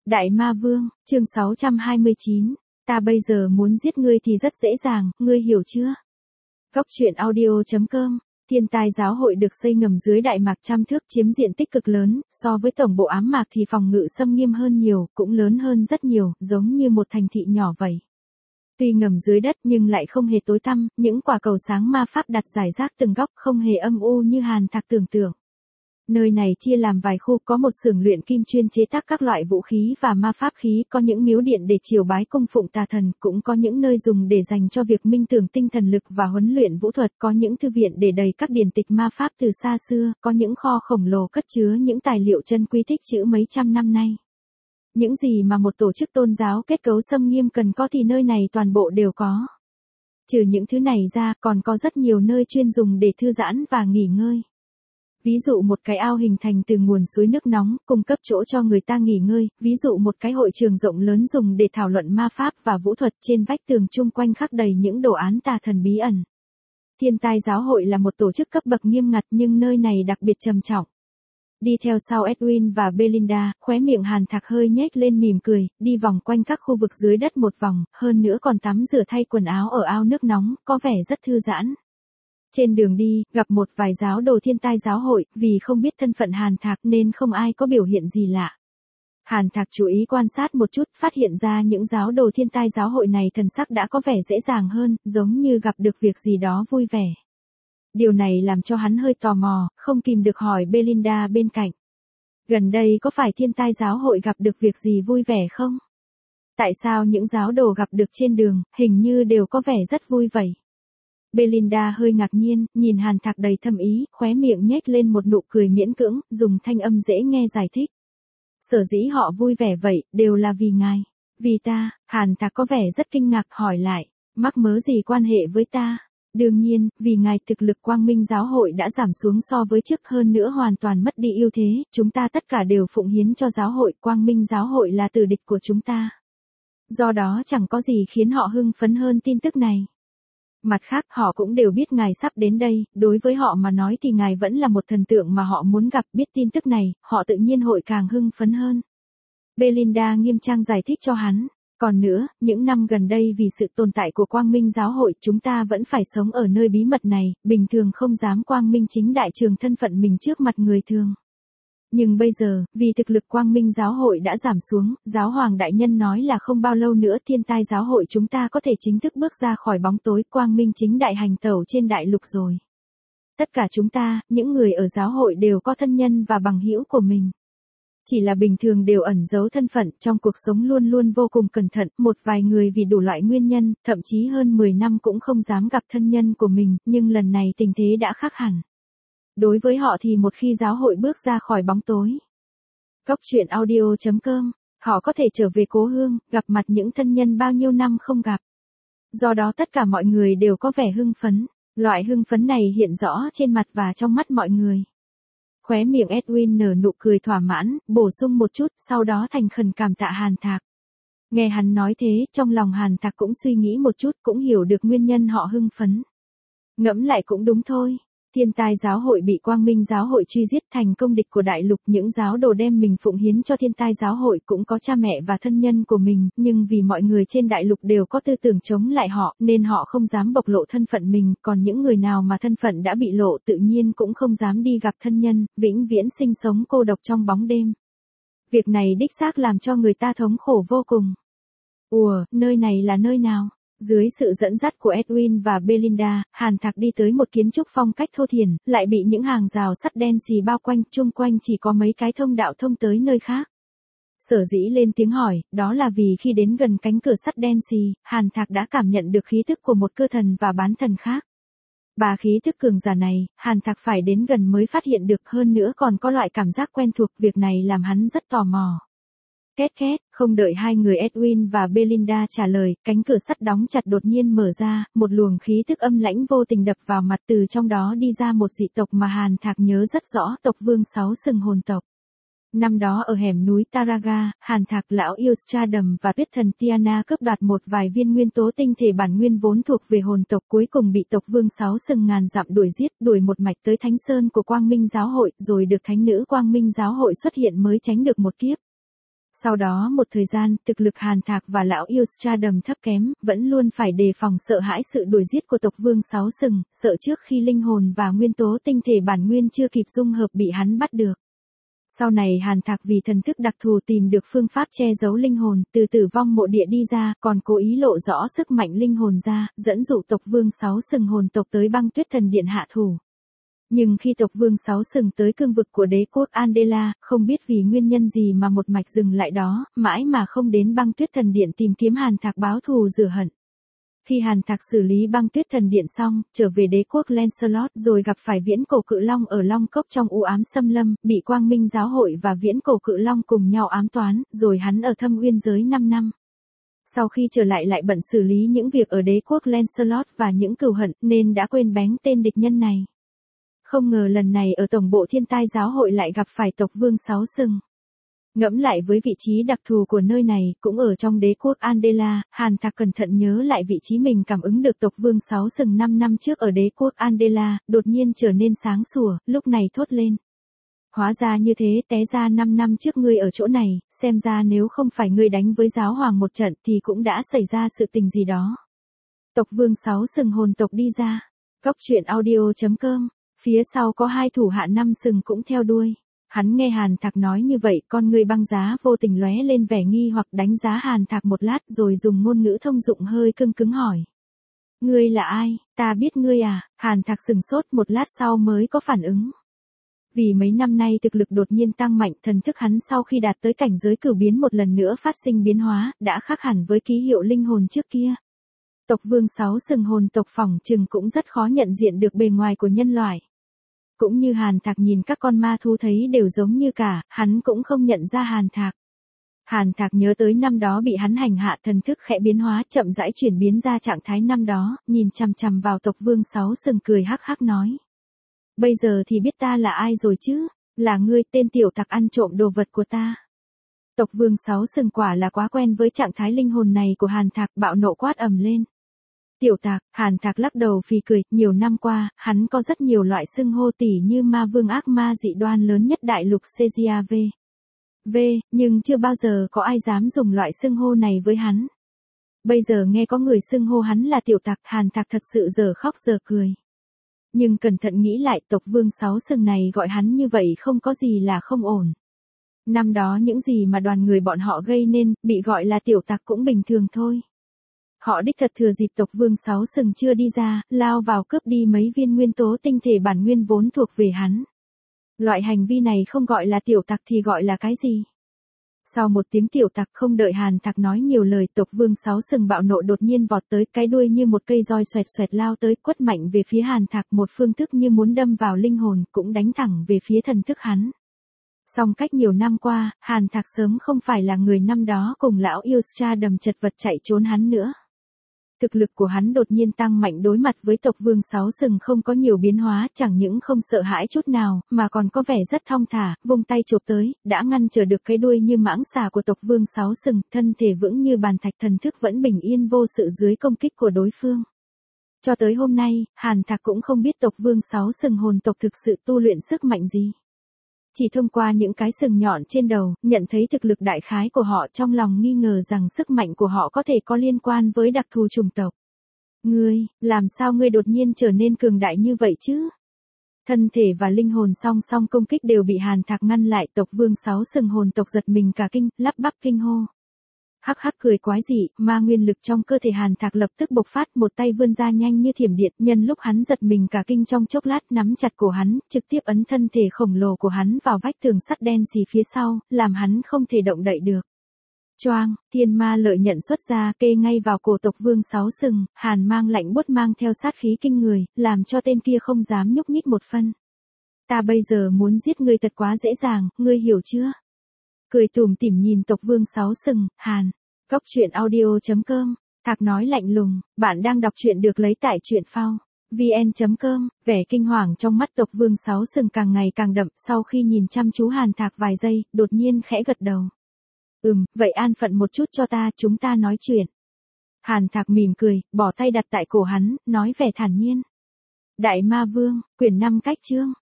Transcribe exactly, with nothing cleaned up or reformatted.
Đại Ma Vương, chương sáu trăm hai mươi chín. Ta bây giờ muốn giết ngươi thì rất dễ dàng, ngươi hiểu chưa? Góc truyện audio chấm com. Thiên Tai giáo hội được xây ngầm dưới Đại Mạc trăm thước, chiếm diện tích cực lớn, so với tổng bộ ám mạc thì phòng ngự xâm nghiêm hơn nhiều, cũng lớn hơn rất nhiều, giống như một thành thị nhỏ vậy. Tuy ngầm dưới đất nhưng lại không hề tối tăm, những quả cầu sáng ma pháp đặt rải rác từng góc, không hề âm u như Hàn Thạc tưởng tượng. Nơi này chia làm vài khu, có một xưởng luyện kim chuyên chế tác các loại vũ khí và ma pháp khí, có những miếu điện để triều bái cung phụng tà thần, cũng có những nơi dùng để dành cho việc minh tưởng tinh thần lực và huấn luyện vũ thuật, có những thư viện để đầy các điển tịch ma pháp từ xa xưa, có những kho khổng lồ cất chứa những tài liệu chân quý tích trữ mấy trăm năm nay. Những gì mà một tổ chức tôn giáo kết cấu xâm nghiêm cần có thì nơi này toàn bộ đều có. Trừ những thứ này ra, còn có rất nhiều nơi chuyên dùng để thư giãn và nghỉ ngơi. Ví dụ một cái ao hình thành từ nguồn suối nước nóng, cung cấp chỗ cho người ta nghỉ ngơi, ví dụ một cái hội trường rộng lớn dùng để thảo luận ma pháp và vũ thuật, trên vách tường chung quanh khắc đầy những đồ án tà thần bí ẩn. Thiên Tai giáo hội là một tổ chức cấp bậc nghiêm ngặt nhưng nơi này đặc biệt trầm trọng. Đi theo sau Edwin và Belinda, khóe miệng Hàn Thạc hơi nhếch lên mỉm cười, đi vòng quanh các khu vực dưới đất một vòng, hơn nữa còn tắm rửa thay quần áo ở ao nước nóng, có vẻ rất thư giãn. Trên đường đi, gặp một vài giáo đồ Thiên Tai giáo hội, vì không biết thân phận Hàn Thạc nên không ai có biểu hiện gì lạ. Hàn Thạc chú ý quan sát một chút, phát hiện ra những giáo đồ Thiên Tai giáo hội này thần sắc đã có vẻ dễ dàng hơn, giống như gặp được việc gì đó vui vẻ. Điều này làm cho hắn hơi tò mò, không kìm được hỏi Belinda bên cạnh. Gần đây có phải Thiên Tai giáo hội gặp được việc gì vui vẻ không? Tại sao những giáo đồ gặp được trên đường, hình như đều có vẻ rất vui vậy? Belinda hơi ngạc nhiên, nhìn Hàn Thạc đầy thâm ý, khóe miệng nhếch lên một nụ cười miễn cưỡng, dùng thanh âm dễ nghe giải thích. Sở dĩ họ vui vẻ vậy, đều là vì ngài. Vì ta, Hàn Thạc có vẻ rất kinh ngạc hỏi lại, mắc mớ gì quan hệ với ta? Đương nhiên, vì ngài thực lực Quang Minh giáo hội đã giảm xuống so với trước, hơn nữa hoàn toàn mất đi ưu thế, chúng ta tất cả đều phụng hiến cho giáo hội, Quang Minh giáo hội là tử địch của chúng ta. Do đó chẳng có gì khiến họ hưng phấn hơn tin tức này. Mặt khác, họ cũng đều biết ngài sắp đến đây, đối với họ mà nói thì ngài vẫn là một thần tượng mà họ muốn gặp, biết tin tức này, họ tự nhiên hội càng hưng phấn hơn. Belinda nghiêm trang giải thích cho hắn. Còn nữa, những năm gần đây vì sự tồn tại của Quang Minh giáo hội, chúng ta vẫn phải sống ở nơi bí mật này, bình thường không dám quang minh chính đại trường thân phận mình trước mặt người thường. Nhưng bây giờ, vì thực lực Quang Minh giáo hội đã giảm xuống, giáo hoàng đại nhân nói là không bao lâu nữa Thiên Tai giáo hội chúng ta có thể chính thức bước ra khỏi bóng tối, Quang Minh chính đại hành tẩu trên đại lục rồi. Tất cả chúng ta, những người ở giáo hội đều có thân nhân và bằng hữu của mình. Chỉ là bình thường đều ẩn giấu thân phận, trong cuộc sống luôn luôn vô cùng cẩn thận, một vài người vì đủ loại nguyên nhân, thậm chí hơn mười năm cũng không dám gặp thân nhân của mình, nhưng lần này tình thế đã khác hẳn. Đối với họ thì một khi giáo hội bước ra khỏi bóng tối, góc truyện audio chấm com, họ có thể trở về cố hương, gặp mặt những thân nhân bao nhiêu năm không gặp. Do đó tất cả mọi người đều có vẻ hưng phấn, loại hưng phấn này hiện rõ trên mặt và trong mắt mọi người. Khóe miệng Edwin nở nụ cười thỏa mãn, bổ sung một chút, sau đó thành khẩn cảm tạ Hàn Thạc. Nghe hắn nói thế, trong lòng Hàn Thạc cũng suy nghĩ một chút, cũng hiểu được nguyên nhân họ hưng phấn. Ngẫm lại cũng đúng thôi. Thiên Tai giáo hội bị Quang Minh giáo hội truy giết thành công địch của đại lục, những giáo đồ đem mình phụng hiến cho Thiên Tai giáo hội cũng có cha mẹ và thân nhân của mình, nhưng vì mọi người trên đại lục đều có tư tưởng chống lại họ, nên họ không dám bộc lộ thân phận mình, còn những người nào mà thân phận đã bị lộ tự nhiên cũng không dám đi gặp thân nhân, vĩnh viễn sinh sống cô độc trong bóng đêm. Việc này đích xác làm cho người ta thống khổ vô cùng. Ủa, nơi này là nơi nào? Dưới sự dẫn dắt của Edwin và Belinda, Hàn Thạc đi tới một kiến trúc phong cách thô thiển, lại bị những hàng rào sắt đen xì bao quanh, chung quanh chỉ có mấy cái thông đạo thông tới nơi khác. Sở dĩ lên tiếng hỏi, đó là vì khi đến gần cánh cửa sắt đen xì, Hàn Thạc đã cảm nhận được khí thức của một cơ thần và bán thần khác. Ba khí thức cường giả này, Hàn Thạc phải đến gần mới phát hiện được, hơn nữa còn có loại cảm giác quen thuộc, việc này làm hắn rất tò mò. Két két, không đợi hai người Edwin và Belinda trả lời, cánh cửa sắt đóng chặt đột nhiên mở ra, một luồng khí thức âm lãnh vô tình đập vào mặt, từ trong đó đi ra một dị tộc mà Hàn Thạc nhớ rất rõ, tộc Vương Sáu Sừng Hồn tộc. Năm đó ở hẻm núi Taraga, Hàn Thạc lão yêu Stradum và tuyết thần Tiana cướp đoạt một vài viên nguyên tố tinh thể bản nguyên vốn thuộc về hồn tộc, cuối cùng bị tộc Vương Sáu Sừng ngàn dặm đuổi giết, đuổi một mạch tới Thánh Sơn của Quang Minh giáo hội, rồi được Thánh nữ Quang Minh giáo hội xuất hiện mới tránh được một kiếp. Sau đó một thời gian, thực lực Hàn Thạc và lão yêu Stradum thấp kém, vẫn luôn phải đề phòng sợ hãi sự đuổi giết của tộc vương Sáu Sừng, sợ trước khi linh hồn và nguyên tố tinh thể bản nguyên chưa kịp dung hợp bị hắn bắt được. Sau này Hàn Thạc vì thần thức đặc thù tìm được phương pháp che giấu linh hồn, từ tử vong mộ địa đi ra, còn cố ý lộ rõ sức mạnh linh hồn ra, dẫn dụ tộc vương Sáu Sừng hồn tộc tới Băng Tuyết Thần Điện hạ thủ. Nhưng khi tộc vương Sáu Sừng tới cương vực của đế quốc Andela, không biết vì nguyên nhân gì mà một mạch dừng lại đó, mãi mà không đến Băng Tuyết Thần Điện tìm kiếm Hàn Thạc báo thù rửa hận. Khi Hàn Thạc xử lý Băng Tuyết Thần Điện xong, trở về đế quốc Lancelot rồi gặp phải Viễn Cổ Cự Long ở Long Cốc trong u ám xâm lâm, bị Quang Minh Giáo hội và Viễn Cổ Cự Long cùng nhau ám toán, rồi hắn ở Thâm Uyên giới năm năm. Sau khi trở lại lại bận xử lý những việc ở đế quốc Lancelot và những cừu hận, nên đã quên bén tên địch nhân này. Không ngờ lần này ở tổng bộ Thiên Tai Giáo hội lại gặp phải tộc vương Sáu Sừng. Ngẫm lại với vị trí đặc thù của nơi này, cũng ở trong đế quốc Andela, Hàn Thạc cẩn thận nhớ lại vị trí mình cảm ứng được tộc vương Sáu Sừng năm năm trước ở đế quốc Andela, đột nhiên trở nên sáng sủa, lúc này thốt lên. Hóa ra như thế, té ra năm năm trước ngươi ở chỗ này, xem ra nếu không phải ngươi đánh với giáo hoàng một trận thì cũng đã xảy ra sự tình gì đó. Tộc vương Sáu Sừng hồn tộc đi ra. Góc truyện audio chấm com. Phía sau có hai thủ hạ năm sừng cũng theo đuôi. Hắn nghe Hàn Thạc nói như vậy, con người băng giá vô tình lóe lên vẻ nghi hoặc đánh giá Hàn Thạc một lát rồi dùng ngôn ngữ thông dụng hơi cưng cứng hỏi. Ngươi là ai, ta biết ngươi à, Hàn Thạc sừng sốt một lát sau mới có phản ứng. Vì mấy năm nay thực lực đột nhiên tăng mạnh, thần thức hắn sau khi đạt tới cảnh giới cửu biến một lần nữa phát sinh biến hóa, đã khác hẳn với ký hiệu linh hồn trước kia. Tộc vương Sáu Sừng hồn tộc phỏng chừng cũng rất khó nhận diện được bề ngoài của nhân loại. Cũng như Hàn Thạc nhìn các con ma thú thấy đều giống như cả, hắn cũng không nhận ra Hàn Thạc. Hàn Thạc nhớ tới năm đó bị hắn hành hạ, thần thức khẽ biến hóa, chậm rãi chuyển biến ra trạng thái năm đó, nhìn chằm chằm vào tộc vương Sáu Sừng cười hắc hắc nói. Bây giờ thì biết ta là ai rồi chứ, là ngươi tên tiểu tặc ăn trộm đồ vật của ta. Tộc vương Sáu Sừng quả là quá quen với trạng thái linh hồn này của Hàn Thạc, bạo nộ quát ầm lên. Tiểu Thạc, Hàn Thạc lắc đầu phì cười, nhiều năm qua, hắn có rất nhiều loại xưng hô tỉ như ma vương ác ma dị đoan lớn nhất đại lục Cav. V, nhưng chưa bao giờ có ai dám dùng loại xưng hô này với hắn. Bây giờ nghe có người xưng hô hắn là tiểu tặc, Hàn Thạc thật sự giờ khóc giờ cười. Nhưng cẩn thận nghĩ lại, tộc vương Sáu Sừng này gọi hắn như vậy không có gì là không ổn. Năm đó những gì mà đoàn người bọn họ gây nên, bị gọi là tiểu tặc cũng bình thường thôi. Họ đích thật thừa dịp tộc vương Sáu Sừng chưa đi ra, lao vào cướp đi mấy viên nguyên tố tinh thể bản nguyên vốn thuộc về hắn. Loại hành vi này không gọi là tiểu tặc thì gọi là cái gì? Sau một tiếng tiểu tặc, không đợi Hàn Thạc nói nhiều lời, tộc vương Sáu Sừng bạo nộ đột nhiên vọt tới, cái đuôi như một cây roi xoẹt xoẹt lao tới, quất mạnh về phía Hàn Thạc, một phương thức như muốn đâm vào linh hồn, cũng đánh thẳng về phía thần thức hắn. Song cách nhiều năm qua, Hàn Thạc sớm không phải là người năm đó cùng lão yêu Stradum chật vật chạy trốn hắn nữa. Thực lực của hắn đột nhiên tăng mạnh, đối mặt với tộc vương Sáu Sừng không có nhiều biến hóa, chẳng những không sợ hãi chút nào, mà còn có vẻ rất thong thả, vung tay chộp tới, đã ngăn trở được cái đuôi như mãng xà của tộc vương Sáu Sừng, thân thể vững như bàn thạch, thần thức vẫn bình yên vô sự dưới công kích của đối phương. Cho tới hôm nay, Hàn Thạc cũng không biết tộc vương Sáu Sừng hồn tộc thực sự tu luyện sức mạnh gì. Chỉ thông qua những cái sừng nhọn trên đầu, nhận thấy thực lực đại khái của họ, trong lòng nghi ngờ rằng sức mạnh của họ có thể có liên quan với đặc thù chủng tộc. Ngươi, làm sao ngươi đột nhiên trở nên cường đại như vậy chứ? Thân thể và linh hồn song song công kích đều bị Hàn Thạc ngăn lại, tộc vương Sáu Sừng hồn tộc giật mình cả kinh, lắp bắp kinh hô. Hắc hắc cười quái dị, ma nguyên lực trong cơ thể Hàn Thạc lập tức bộc phát, một tay vươn ra nhanh như thiểm điện, nhân lúc hắn giật mình cả kinh trong chốc lát nắm chặt cổ hắn, trực tiếp ấn thân thể khổng lồ của hắn vào vách tường sắt đen xì phía sau, làm hắn không thể động đậy được. Choang, thiên ma lợi nhận xuất ra, kê ngay vào cổ tộc vương Sáu Sừng, hàn mang lạnh buốt mang theo sát khí kinh người, làm cho tên kia không dám nhúc nhích một phân. Ta bây giờ muốn giết ngươi thật quá dễ dàng, ngươi hiểu chưa? Cười tủm tỉm nhìn tộc vương Sáu Sừng, Hàn. Góc truyện audio chấm com. Thạc nói lạnh lùng, bạn đang đọc truyện được lấy tại truyện phao. vn chấm com. Vẻ kinh hoàng trong mắt tộc vương Sáu Sừng càng ngày càng đậm, sau khi nhìn chăm chú Hàn Thạc vài giây, đột nhiên khẽ gật đầu. Ừm, vậy an phận một chút cho ta, chúng ta nói chuyện. Hàn Thạc mỉm cười, bỏ tay đặt tại cổ hắn, nói vẻ thản nhiên. Đại Ma Vương, quyển năm cách chương.